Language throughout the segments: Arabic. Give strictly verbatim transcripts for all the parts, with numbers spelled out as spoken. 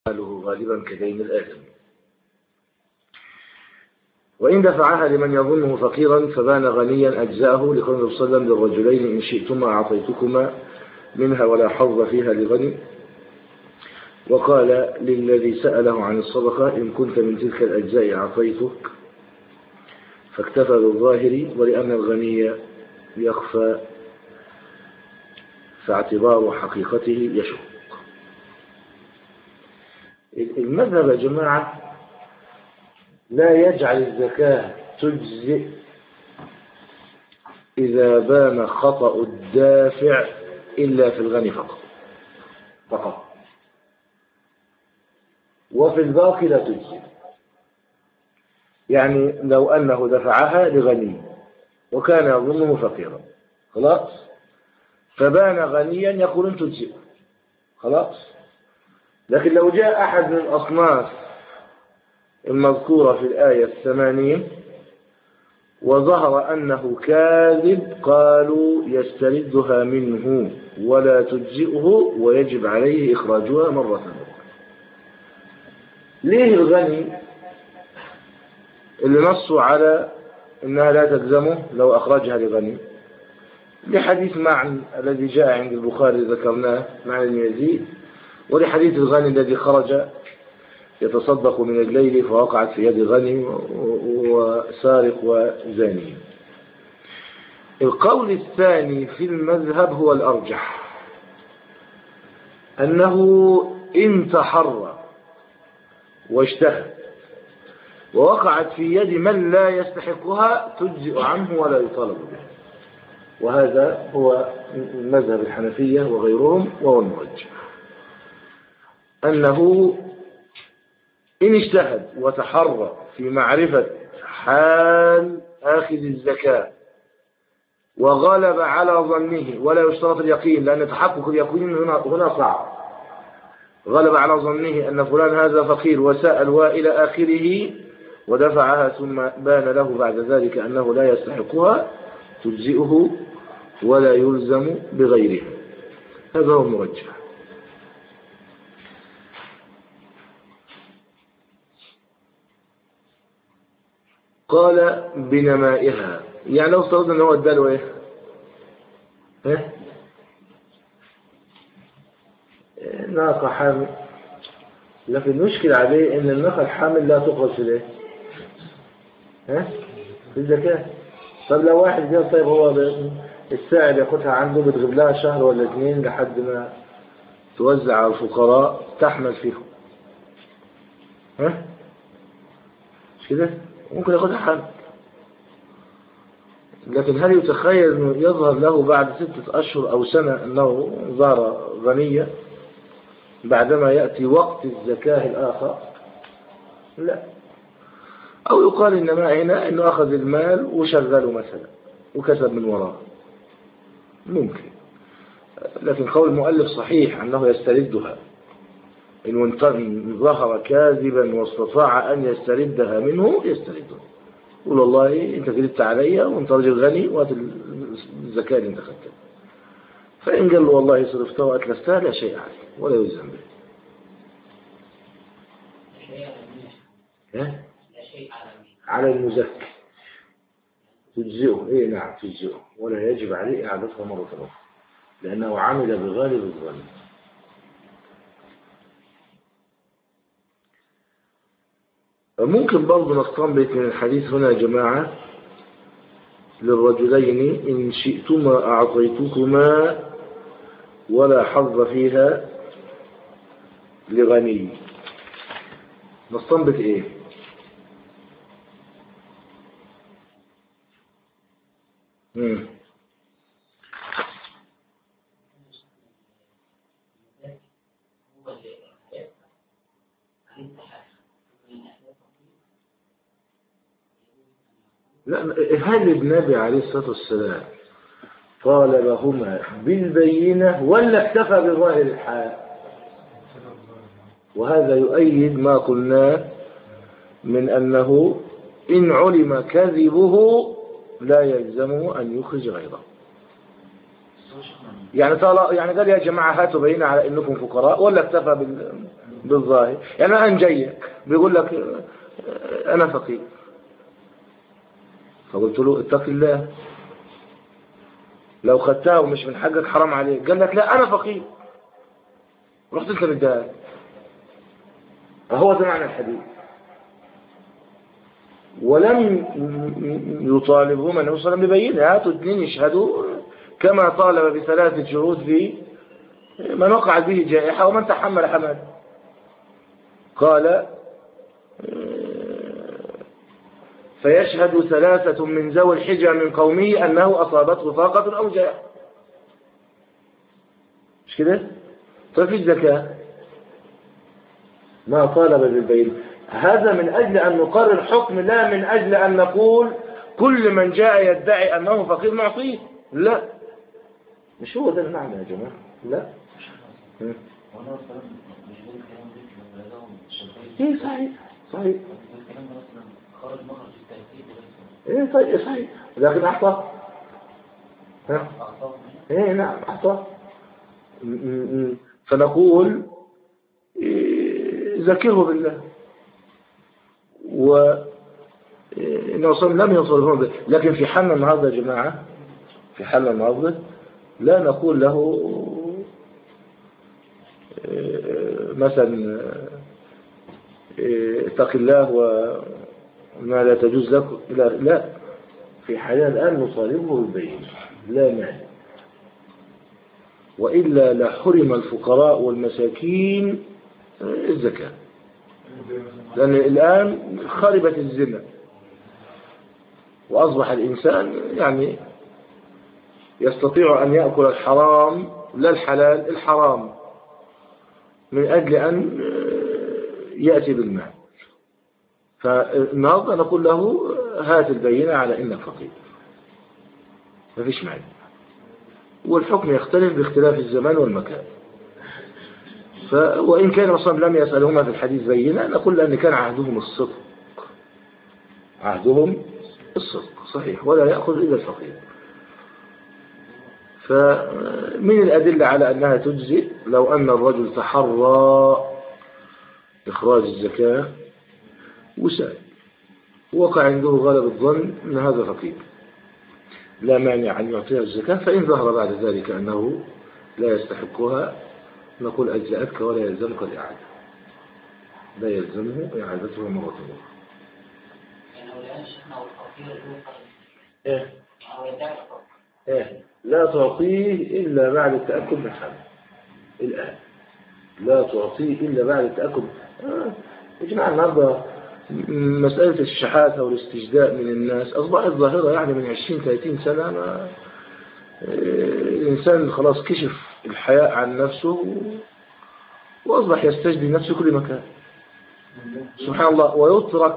ماله غالبا كدين الآدم. وإن دفعها لمن يظنه فقيرا فبان غنيا أجزاه، لقول النبي صلى الله عليه وسلم للرجلين إن شئتما أعطيتكما منها ولا حظ فيها لغني. وقال للذي سأله عن الصدقة إن كنت من تلك الأجزاء أعطيتك، فاكتفى بالظاهر، ولأن الغني يخفى فاعتبار حقيقته يشق. المذهب يا جماعة لا يجعل الزكاة تجزئ إذا بان خطأ الدافع إلا في الغني فقط فقط وفي الباقي لا تجزئ. يعني لو أنه دفعها لغني وكان يظنه فقيرا خلاص، فبان غنيا يقولون تجزئ خلاص. لكن لو جاء أحد من الأصناف المذكورة في الآية الثمانين وظهر أنه كاذب، قالوا يستردها منه ولا تجزئه ويجب عليه إخراجها مرة أخرى. ليه الغني اللي نصوا على أنها لا تلزمه لو أخرجها لغني؟ لحديث معن الذي جاء عند البخاري ذكرناه، معن بن يزيد، ولحديث الغني الذي خرج يتصدق من الليل فوقعت في يد غني وسارق وزاني. القول الثاني في المذهب هو الأرجح، أنه إن تحرى واجتهد ووقعت في يد من لا يستحقها تجزئ عنه ولا يطالب به، وهذا هو مذهب الحنفية وغيرهم، وهو المرجح أنه إن اجتهد وتحرى في معرفة حال آخذ الزكاة وغلب على ظنه، ولا يشترط اليقين لأن تحقق اليقين هنا هنا صعب، غلب على ظنه أن فلان هذا فقير وسأل وإلى آخره ودفعها ثم بان له بعد ذلك أنه لا يستحقها تجزئه ولا يلزم بغيرها. هذا هو المرجح. قال بنمائها، يعني لو افترضنا ان هو اداله ايه؟ ها؟ ناقة حامل، لكن المشكلة عليه ان الناقة الحامل لا تخرج في الايه؟ ها؟ في الزكاة. طب لو واحد قال طيب هو الساعد ياخدها عنده بتغيب لها شهر ولا اثنين لحد ما توزع على الفقراء تحمل فيهم، ها؟ مش كده؟ ممكن ياخدها حامل، لكن هل يتخيل انه يظهر له بعد ستة اشهر او سنة انه ظهر غنية بعدما يأتي وقت الزكاة الاخر؟ لا. او يقال انما هنا انه اخذ المال وشغله مثلا وكسب من وراه، ممكن. لكن قول المؤلف صحيح انه يستردها إن ظهر كاذبا واستطاع أن يستردها منه يستردها، يقول والله أنت كذبت علي وأنت رجل غني وهات الزكاة اللي أنت خدتها. فإن قال له والله صرفتها وأتلفتها لا شيء عليه ولا يلزم به. ها؟ على المزكي تجزئه، إيه نعم تجزئه، ولا يجب عليه إعادتها مرة أخرى لأنه عمل بغالب الظن. ممكن برضو نستنبط من الحديث هنا يا جماعة للرجلين إن شئتما أعطيتكما ولا حظ فيها لغني، نستنبط إيه؟ مم. لا، هل النبي عليه الصلاة والسلام قال لهما بالبينة ولا اكتفى بظاهر الحال؟ وهذا يؤيد ما قلناه من أنه إن علم كذبه لا يلزمه أن يخرج غيره. يعني طال يعني قال يا جماعة هاتوا بينة على أنكم فقراء ولا اكتفى بالظاهر. يعني الآن جاي بيقول لك أنا فقير، فقلت له اتق الله، لو خدتها ومش من حقك حرام عليك. قال لك لا أنا فقير، رحت انت مديها. فهو ده معنى الحديث. ولم يطالبهم النبي صلى الله عليه وسلم ببينه، هاتوا اثنين يشهدوا كما طالب بثلاثة شهود في من وقعت به جائحة ومن تحمل حمل. قال فيشهد ثلاثة من ذوي الحجة من قومه أنه أصابته فاقة أو جائحة. مش كده؟ ففي الزكاة ما طالب بالبين. هذا من أجل أن نقرر حكم، لا من أجل أن نقول كل من جاء يدعي أنه فقير نعطيه. لا، مش هو ده المعنى يا جماعة. لا ايه صحيح صحيح ايه طيب صحيح، لكن أعطاه. ها ايه نعم أعطاه. فنقول ذكره بالله، و لم يصرفون به. لكن في حالنا النهارده يا جماعة، في حالنا النهارده لا نقول له مثلا اتق الله وما لا تجوز لك، لا, لا. في حالنا الآن نطالبه بالبينة لا مانع، وإلا لحرم الفقراء والمساكين الزكاة. لأن الآن خربت الزنا وأصبح الإنسان يعني يستطيع أن يأكل الحرام لا الحلال، الحرام، من أجل أن يأتي بالمال. فالنهارده نقول له هات البينة على إنك فقير، ما فيش معنى. والحكم يختلف باختلاف الزمان والمكان. ف... وإن كان مصاب لم يسألهما في الحديث بينة، نقول لأن كان عهدهم الصدق، عهدهم الصدق صحيح، ولا يأخذ إلا الفقير. فمن الأدلة على أنها تجزئ لو أن الرجل تحرى إخراج الزكاة وسأل، وقع عنده غالب الظن أن هذا فقير، لا مانع أن يعطيها الزكاة. فإن ظهر بعد ذلك أنه لا يستحقها، نقول أجزأتك ولا يلزمك الإعادة، لا يلزمه إعادتها مرة أخرى. إيه؟ إيه؟ لا تعطيه إلا بعد التأكد من حاله. الآن لا تعطيه إلا بعد التأكد. آه. يا جماعة النهارده مسألة الشحاتة والاستجداء من الناس أصبحت ظاهرة، يعني من عشرين ثلاثين سنة ما الإنسان خلاص كشف الحياء عن نفسه وأصبح يستجدي نفسه كل مكان، سبحان الله. ويترك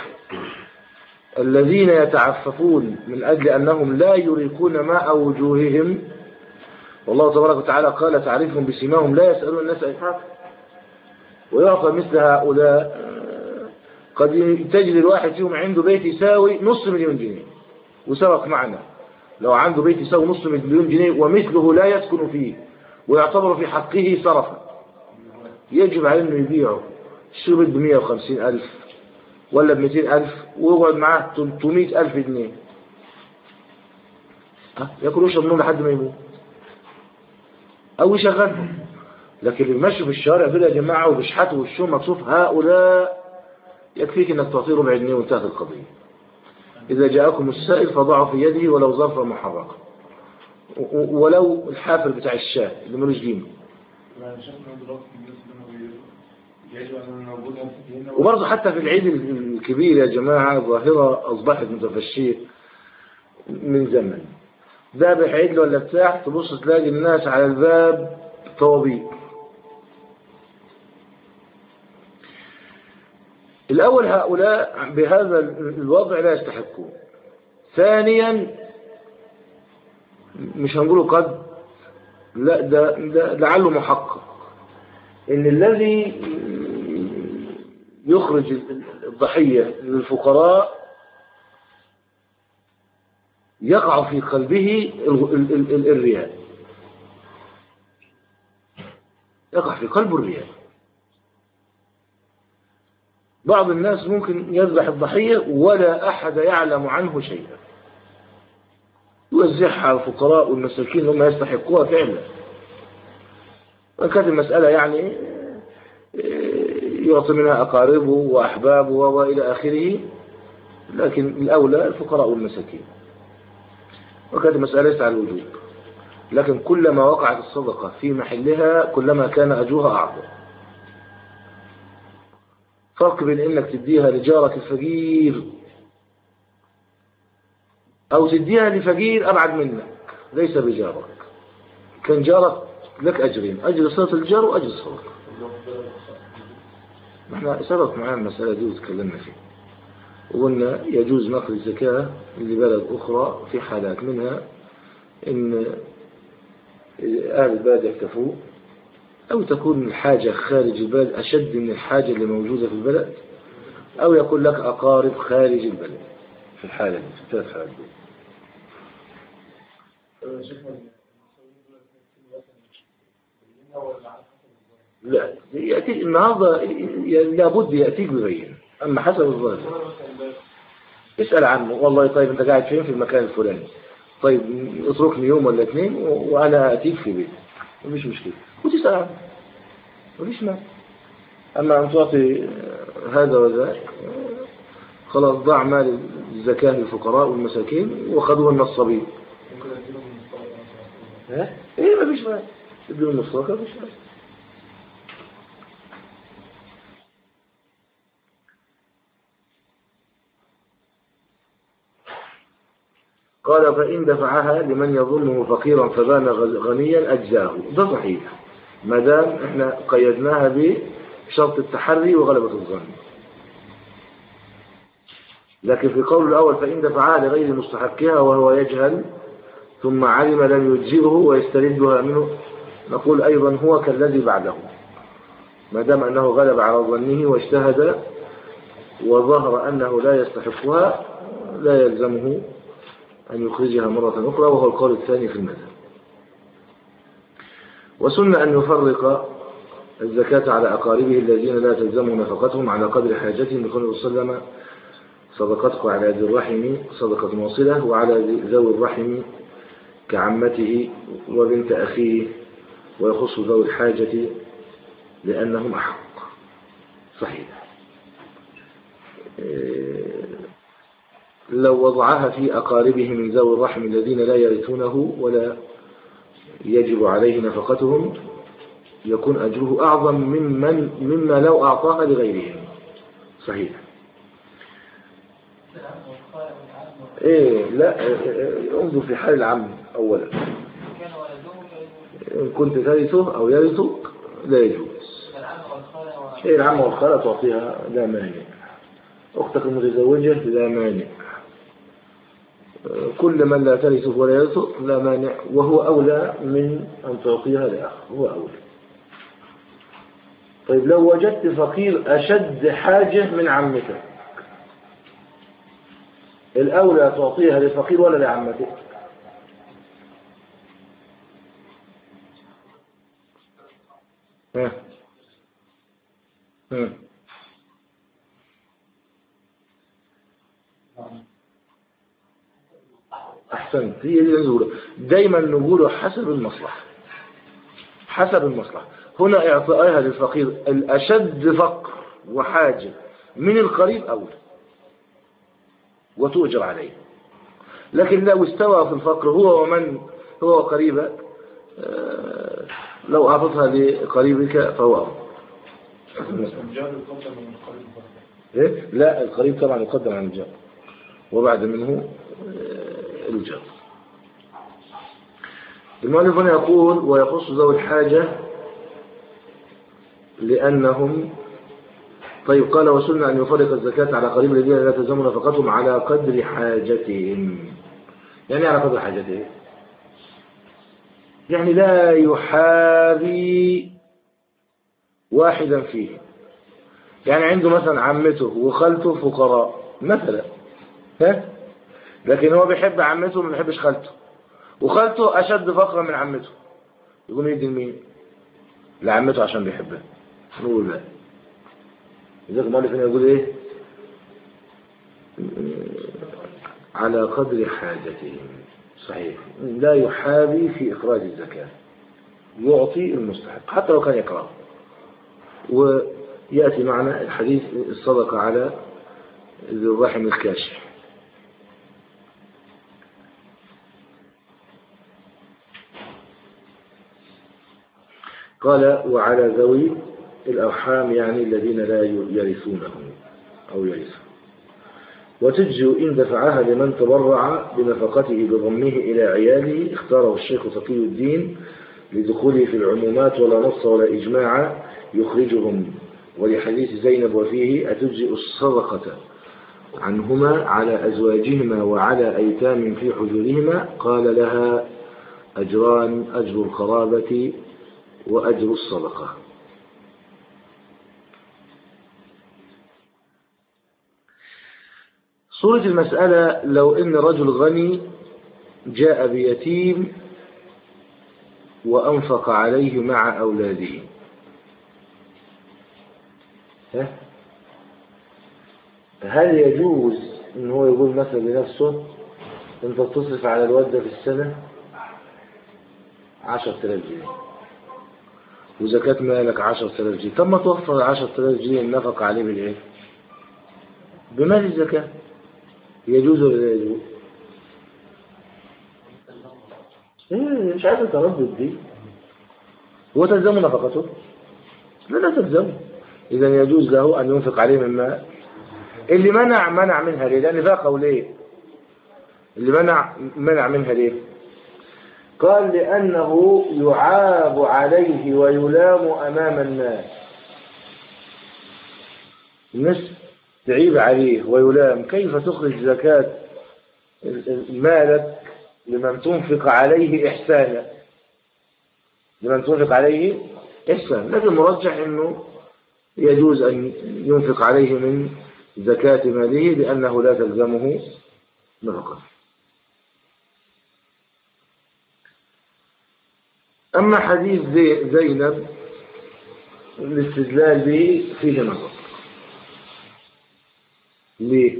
الذين يتعففون من أجل أنهم لا يريقون ماء وجوههم، والله تبارك وتعالى قال تعرفهم بسيماهم لا يسألون الناس إلحافا. ويعطى مثل هؤلاء قد تجد الواحد فيهم عنده بيت يساوي نص مليون جنيه، وسبق معنا لو عنده بيت يساوي نص مليون جنيه ومثله لا يسكن فيه ويعتبر في حقه صرفا، يجب عليه انه يبيعه، يشتري بيت بمئة وخمسين ألف ولا بمئتين ألف ويقعد معاه ثلاثمئة ألف جنيه، ياكل ويشرب منهم لحد ما يموت أو يشغلهم. لكن اللي ماشي في الشارع دول يا جماعة وبيشحتوا وشهم مكسوف، هؤلاء يكفيك انك تعطيه ربع جنيه وانتهت القضية. إذا جاءكم السائل فضعوا في يده ولو ظرفا محرقا، ولو الحافل بتاع الشاه اللي ملوش قيمة. وبرضه حتى في العيد الكبير يا جماعة ظاهرة أصبحت متفشية من زمن، ذابح عيد ولا بتاع، تبص تلاقي الناس على الباب طوابير. الأول هؤلاء بهذا الوضع لا يستحقون. ثانيا مش هنقوله قد، لا ده, ده لعله محقق ان الذي يخرج الضحية للفقراء يقع في قلبه الرياء، يقع في قلبه الرياء. بعض الناس ممكن يذبح الضحية ولا أحد يعلم عنه شيئا، يوزعها على الفقراء والمساكين هم يستحقوها فعلا، وكانت المسألة يعني يعطي منها أقاربه وأحبابه وإلى آخره، لكن الأولى الفقراء والمساكين، وكانت المسألة ليس على الوجوب، لكن كلما وقعت الصدقة في محلها كلما كان أجرها أعظم. فرق بين إنك تديها لجارك الفقير أو تديها لفقير أبعد منك ليس بجارك، كان جارك لك أجرين، أجر صلة الجار وأجر الصدقة. نحن سبق معنا المسألة دي وتكلمنا فيها وقلنا يجوز نقل الزكاة لبلد أخرى في حالات، منها إن أهل البلد يكتفوا، أو تكون الحاجة خارج البلد أشد من الحاجة اللي موجودة في البلد، أو يكون لك أقارب خارج البلد في الحالة دي، في الثلاث حالات دي. لا يأتي النهارده لابد يأتيك ببين، أما حسب الظاهر اسأل عنه، والله طيب أنت قاعد فين؟ في المكان الفلاني، طيب اتركني يوم ولا اثنين وأنا أتيك في بيتي، مفيش مشكلة، وتسأل عنه مفيش مانع. أما أن تعطي هذا وذاك خلاص ضاع مال الزكاة للفقراء والمساكين وخذوه النصابين. ها؟ إيه مفيش مانع، ادوا النصابة مفيش مانع. قال فإن دفعها لمن يظنه فقيرا فبان غنيا أجزاه، ده صحيح ما دام احنا قيدناها بشرط التحري وغلبة الظن. لكن في قول الأول فإن دفعها لغير مستحقها وهو يجهل ثم علم لم يجزئه ويستردها منه، نقول أيضا هو كالذي بعده، ما دام أنه غلب على ظنه واجتهد وظهر أنه لا يستحقها لا يلزمه أن يخرجها مرة أخرى، وهو القول الثاني في المذهب. وسن أن يفرق الزكاة على أقاربه الذين لا تلزمهم نفقتهم على قدر حاجتهم، لقوله صلى الله عليه وسلم صدقتك على ذي الرحم صدقة واصلة، وعلى ذوي الرحم كعمته وبنت أخيه، ويخص ذوي الحاجة لأنهم أحق. صحيح. لو وضعها في أقاربه من ذوي الرحم الذين لا يرثونه ولا يجب عليه نفقتهم يكون أجره أعظم ممن مما لو أعطاها لغيرهم. صحيح. إيه لا انظر في حال العم أولا، إن كنت ترثه أو يرثك لا يجوز. إيه العم والخالة تعطيها لا مانع، أختك المتزوجة لا مانع، كل من لا ترثه ولا يرثك لا مانع، وهو أولى من أن تعطيها لأخ، هو أولى. طيب لو وجدت فقير أشد حاجة من عمتك، الأولى تعطيها للفقير ولا لعمتك؟ ها ها أحسنت، هي دي نقوله دايما، نقوله حسب المصلحة، حسب المصلحة. هنا إعطائها للفقير الأشد فقر وحاجة من القريب أولى وتؤجر عليه، لكن لو استوى في الفقر هو ومن هو قريبك لو أعطتها لقريبك فهو أفضل. إيه؟ لا القريب طبعا يقدم عن الجار وبعد منه الجار. المؤلف هنا يقول ويخص ذوي الحاجة لأنهم. طيب قال وسنة أن يفرق الزكاة على قريب الذين لا تلزم نفقتهم على قدر حاجتهم. يعني على قدر حاجتهم يعني لا يحابي واحدا فيه، يعني عنده مثلا عمته وخالته فقراء مثلا، ها؟ لكن هو بيحب عمته وما بيحبش خالته، وخالته أشد فقرا من عمته، يقوم يدي لمين؟ لعمته عشان بيحبها. نقول لا، لذلك المؤلف هنا يقول إيه؟ على قدر حاجتهم. صحيح، لا يحابي في إخراج الزكاة، يعطي المستحق حتى لو كان يكره. ويأتي معنا الحديث الصدقة على ذي الرحم الكاشح. قال وعلى ذوي الأرحام يعني الذين لا يرثونه أو يرثون. وتجزي إن دفعها لمن تبرع بنفقته بضمه إلى عياله، اختاره الشيخ تقي الدين لدخوله في العمومات، ولا نص ولا إجماع يخرجهم. ولحديث زينب وفيه أتجزئ الصدقة عنهما على أزواجهما وعلى أيتام في حجورهما؟ قال لها أجران، أجر القرابة وأجر الصدقة. صورة المسألة لو إن رجل غني جاء بيتيم وأنفق عليه مع أولاده، هل يجوز إن هو يقول مثلا لنفسه أنت تصرف على الواد في السنة عشرة آلاف جنيه وزكاة مالك عشرة آلاف جنيه، طب ما توفر عشرة آلاف جنيه النفق عليه بالإيه؟ بمال الزكاة؟ يجوز ولا لا يجوز؟ إيه مش عايز تردد دي. هو تلزم نفقته؟ لا لا تلزم. إذا يجوز له أن ينفق عليه مما اللي منع منع منها ليه؟ لأن فيها قولين. اللي منع منع منها ليه؟ قال لأنه يعاب عليه ويلام أمام الناس. الناس تعيب عليه ويلام، كيف تخرج زكاة مالك لمن تنفق عليه إحسانا، لمن تنفق عليه إحسانا. لكن المرجح أنه يجوز أن ينفق عليه من زكاة ماله لأنه لا تلزمه نفقة. أما حديث زينب الاستدلال به فيه نظر. ليه؟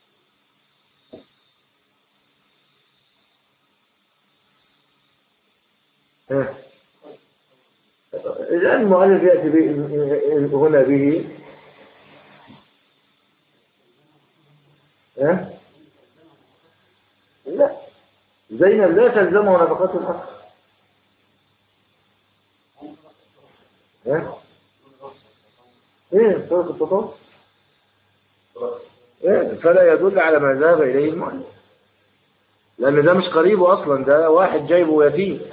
ها الآن المؤلف يأتي هنا به ها لا، زينب لا تلزمه نفقات الأخ. ها ايه صدق التطور؟ إيه؟ فلا يدل على ما ذهب إليه المؤلف، لأن ده مش قريبه أصلا، ده واحد جايبه يتيم.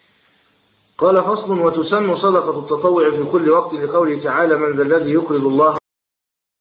قال فصل وتسن صدقة التطوع في كل وقت لقوله تعالى من ذا الذي يقرض الله